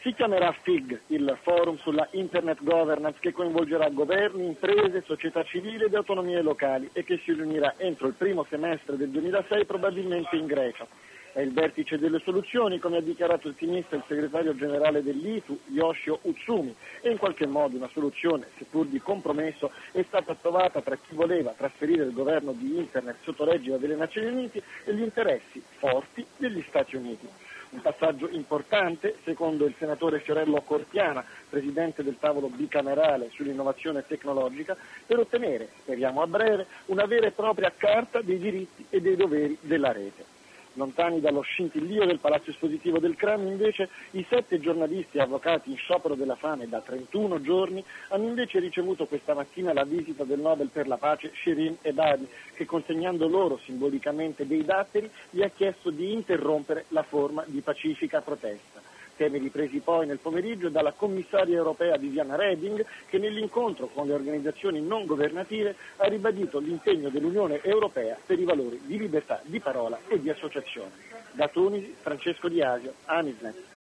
Si chiamerà FIG, il Forum sulla Internet Governance, che coinvolgerà governi, imprese, società civile ed autonomie locali e che si riunirà entro il primo semestre del 2006 probabilmente in Grecia. È il vertice delle soluzioni, come ha dichiarato ottimista il segretario generale dell'ITU, Yoshio Utsumi, e in qualche modo una soluzione, seppur di compromesso, è stata trovata tra chi voleva trasferire il governo di Internet sotto l'egida delle Nazioni Unite e gli interessi forti degli Stati Uniti. Un passaggio importante, secondo il senatore Fiorello Cortiana, presidente del tavolo bicamerale sull'innovazione tecnologica, per ottenere, speriamo a breve, una vera e propria carta dei diritti e dei doveri della rete. Lontani dallo scintillio del palazzo espositivo del Cram, invece, i 7 giornalisti e avvocati in sciopero della fame da 31 giorni hanno invece ricevuto questa mattina la visita del Nobel per la pace Shirin Ebadi, che consegnando loro simbolicamente dei datteri gli ha chiesto di interrompere la forma di pacifica protesta. Temi ripresi poi nel pomeriggio dalla commissaria europea Viviane Reding, che nell'incontro con le organizzazioni non governative ha ribadito l'impegno dell'Unione Europea per i valori di libertà di parola e di associazione. Da Tunisi, Francesco Di Asio, Amisnet.